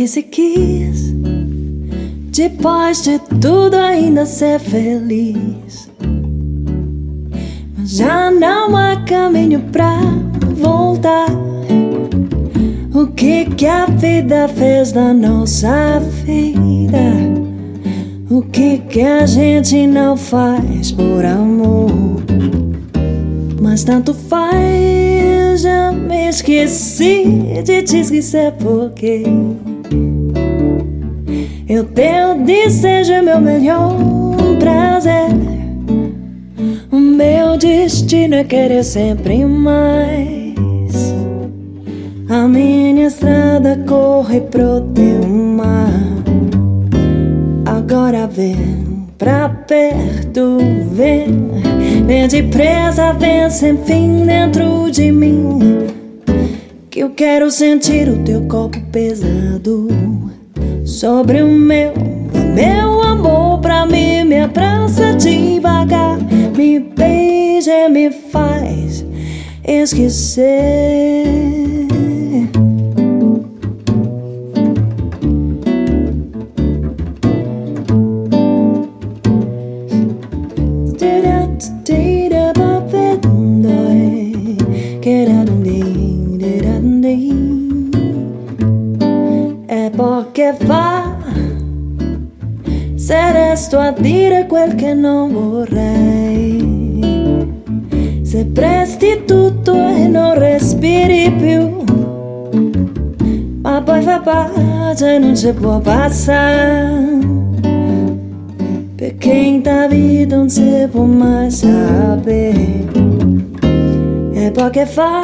disse quis, depois de tudo ainda ser feliz. Mas já não há caminho pra voltar. O que a vida fez da nossa vida? O que a gente não faz por amor? Mas tanto faz, já me esqueci de te esquecer, porque eu teu desejo é meu melhor prazer. O meu destino é querer sempre mais. A minha estrada corre pro teu mar. Agora vem pra perto, vem depressa, vem sem fim dentro de mim, que eu quero sentir o teu corpo pesado sobre o meu amor. Pra mim, me abraça devagar, me beija, me faz esquecer. E porque va, se resto a dire quel che non vorrei, se presti tutto e non respiri più, ma poi fa pace, non ci può passare, perché in ta vita non si può mai sapere. E poi che fa,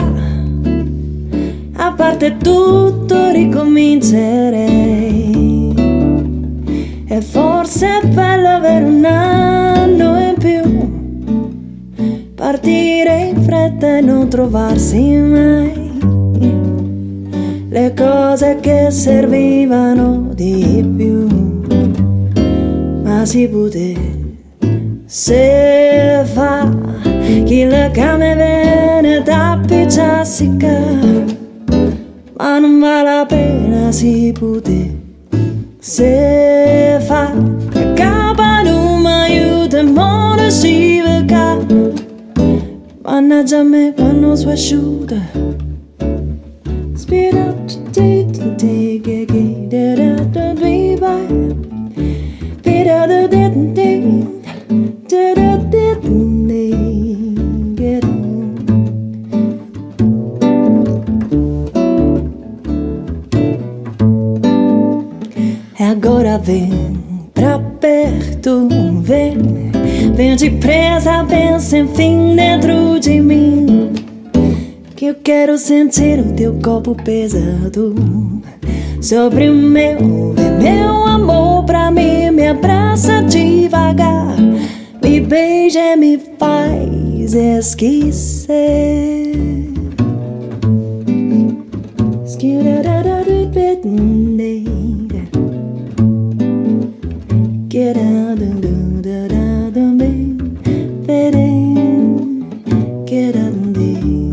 a parte tutto ricomincerei. E forse è bello avere un anno in più, partire in fretta e non trovarsi mai le cose che servivano di più. Ma si potesse fa chi le came bene da picciassica, ma non vale la pena. Si potesse fa che capa non mi aiuta e non si vega, mannaggia a me quando si asciuga. Speed up to take e agora vem pra perto, vem depressa, vem sem fim dentro de mim, que eu quero sentir o teu corpo pesado sobre o meu amor. Pra mim, me abraça devagar, me beija e me faz esquecer.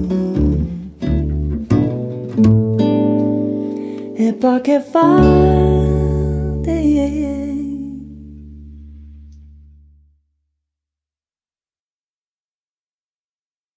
E poi che fai?